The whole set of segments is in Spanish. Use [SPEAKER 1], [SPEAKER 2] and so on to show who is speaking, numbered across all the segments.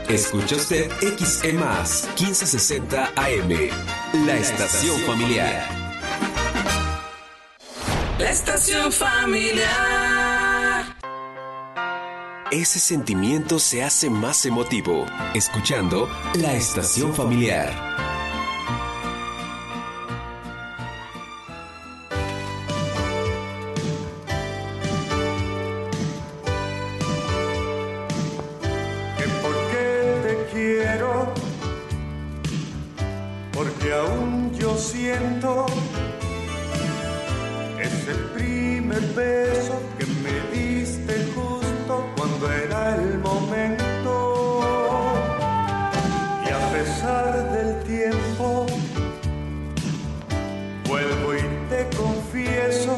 [SPEAKER 1] Escucha usted XE+, 1560 AM, la estación familiar.
[SPEAKER 2] La estación familiar.
[SPEAKER 1] Ese sentimiento se hace más emotivo, escuchando la estación familiar.
[SPEAKER 3] Porque aún yo siento ese primer beso que me diste justo cuando era el momento. Y a pesar del tiempo, vuelvo y te confieso,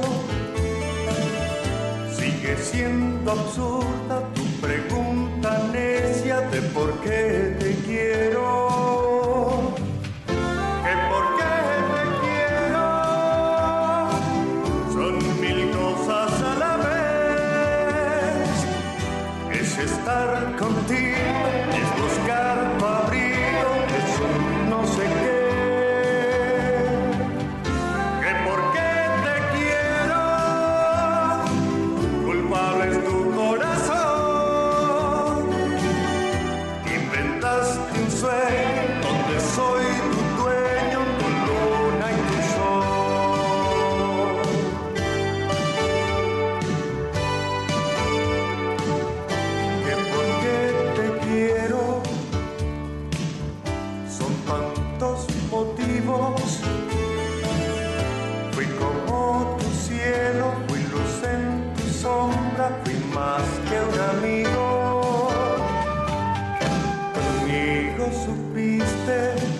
[SPEAKER 3] sigue siendo absurda tu pregunta necia de por qué te quiero. Estar contigo es buscar tu abrigo, es un no sé qué. Que por qué te quiero, culpable es tu corazón. Inventaste un sueño donde soy tu dueño, tu luna y tu sol. Fui como tu cielo, fui luz en tu sombra, fui más que un amigo. Conmigo supiste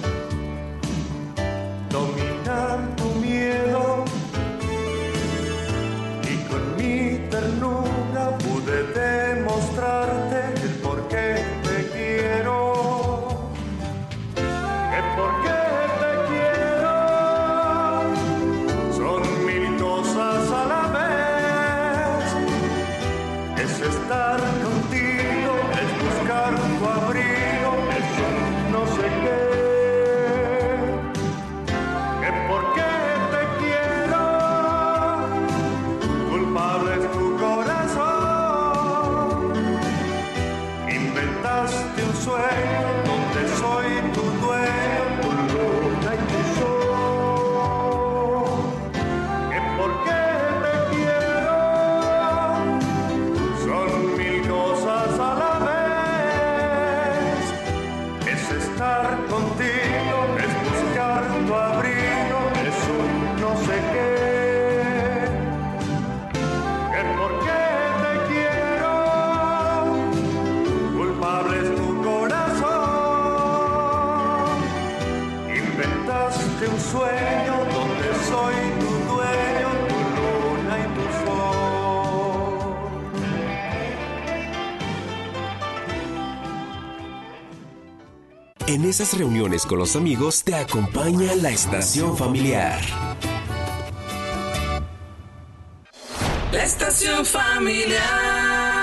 [SPEAKER 3] dominar tu miedo y con mi ternura pude demostrarte el por qué te quiero. El por qué estar contigo, es buscar tu abrigo, es un no sé qué. Que por qué te quiero, culpable es tu corazón. Inventaste un sueño donde soy tu dueño, tu luna y tu sol. Que por qué estar contigo, es buscar tu abrigo, es un no sé qué. Que por qué te quiero, culpable es tu corazón. Inventaste un sueño donde soy tu dueño, tu luna y tu sol.
[SPEAKER 1] En esas reuniones con los amigos te acompaña la estación familiar.
[SPEAKER 2] La estación familiar.